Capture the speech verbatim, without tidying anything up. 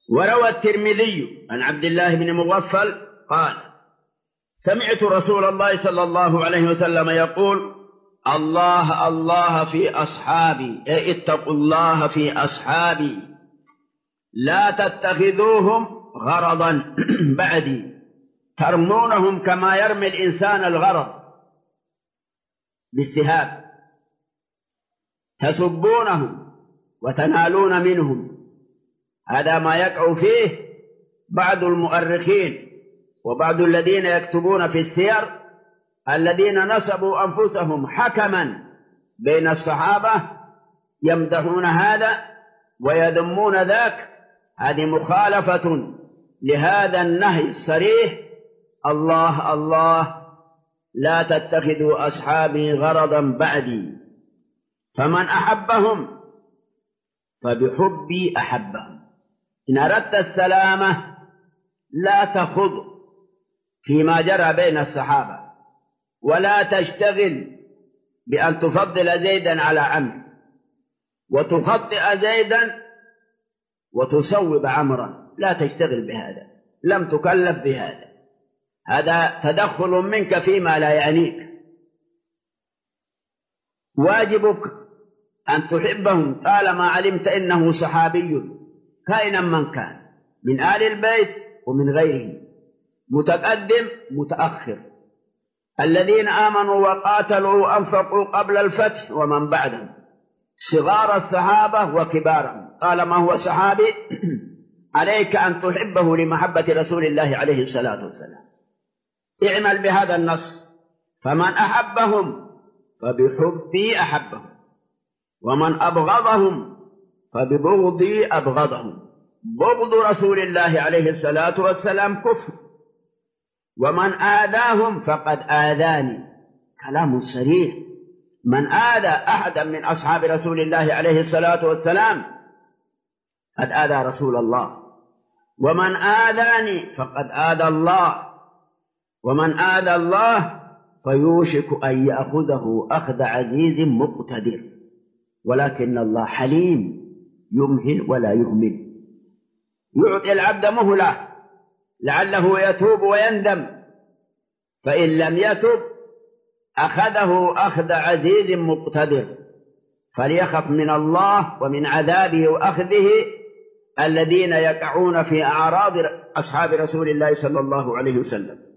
وروى الترمذي عن عبد الله بن مغفل قال: سمعت رسول الله صلى الله عليه وسلم يقول: الله الله في أصحابي، أي اتقوا الله في أصحابي، لا تتخذوهم غرضا بعدي، ترمونهم كما يرمي الإنسان الغرض بالسهام، تسبونهم وتنالون منهم. هذا ما يقع فيه بعض المؤرخين وبعض الذين يكتبون في السير، الذين نسبوا أنفسهم حكما بين الصحابة، يمدحون هذا ويذمون ذاك. هذه مخالفة لهذا النهي الصريح: الله الله لا تتخذوا أصحابي غرضا بعدي، فمن أحبهم فبحبي أحبهم. إن أردت السلامة لا تخض فيما جرى بين الصحابة، ولا تشتغل بأن تفضل زيدا على عمرو وتخطئ زيدا وتصوب عمرا، لا تشتغل بهذا، لم تكلف بهذا، هذا تدخل منك فيما لا يعنيك. واجبك أن تحبهم طالما علمت إنه صحابي كائنا من كان، من آل البيت ومن غيرهم، متقدم متأخر، الذين آمنوا وقاتلوا وأنفقوا قبل الفتح ومن بعدهم، صغار الصحابة وكبارهم، طالما هو صحابي عليك أن تحبه لمحبة رسول الله عليه الصلاة والسلام. اعمل بهذا النص: فمن أحبهم فبحبي أحبهم، ومن أبغضهم فببغضي أبغضهم. بغض رسول الله عليه الصلاة والسلام كفر، ومن آذاهم فقد آذاني. كلام صريح: من آذى أحدا من أصحاب رسول الله عليه الصلاة والسلام قد آذى رسول الله، ومن آذاني فقد آذى الله، ومن آذى الله فيوشك أن يأخذه أخذ عزيز مقتدر. ولكن الله حليم يمهل ولا يهمل، يعطي العبد مهلة لعله يتوب ويندم، فإن لم يتب أخذه أخذ عزيز مقتدر. فليخف من الله ومن عذابه وأخذه الذين يقعون في أعراض أصحاب رسول الله صلى الله عليه وسلم.